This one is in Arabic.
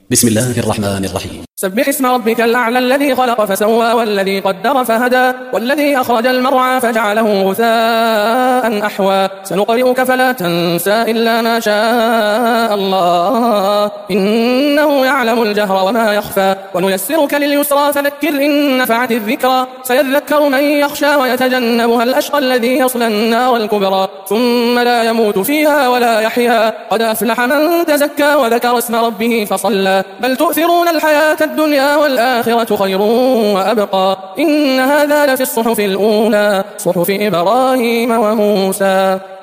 بسم الله الرحمن الرحيم. سبح اسم ربك الأعلى الذي خلق فسوى والذي قدر فهدى والذي أخرج المرعى فجعله غثاء أحوى سنقرئك فلا تنسى إلا ما شاء الله إنه يعلم الجهر وما يخفى ونيسرك لليسرى فذكر إن نفعت الذكرى سيذكر من يخشى ويتجنبها الأشقى الذي يصلى النار الكبرى ثم لا يموت فيها ولا يحيا قد أفلح من تزكى وذكر اسم ربه فصلى بل تؤثرون الحياة الدنيا والآخرة خير وأبقى إن هذا لفي الصحف الأولى صحف إبراهيم وموسى.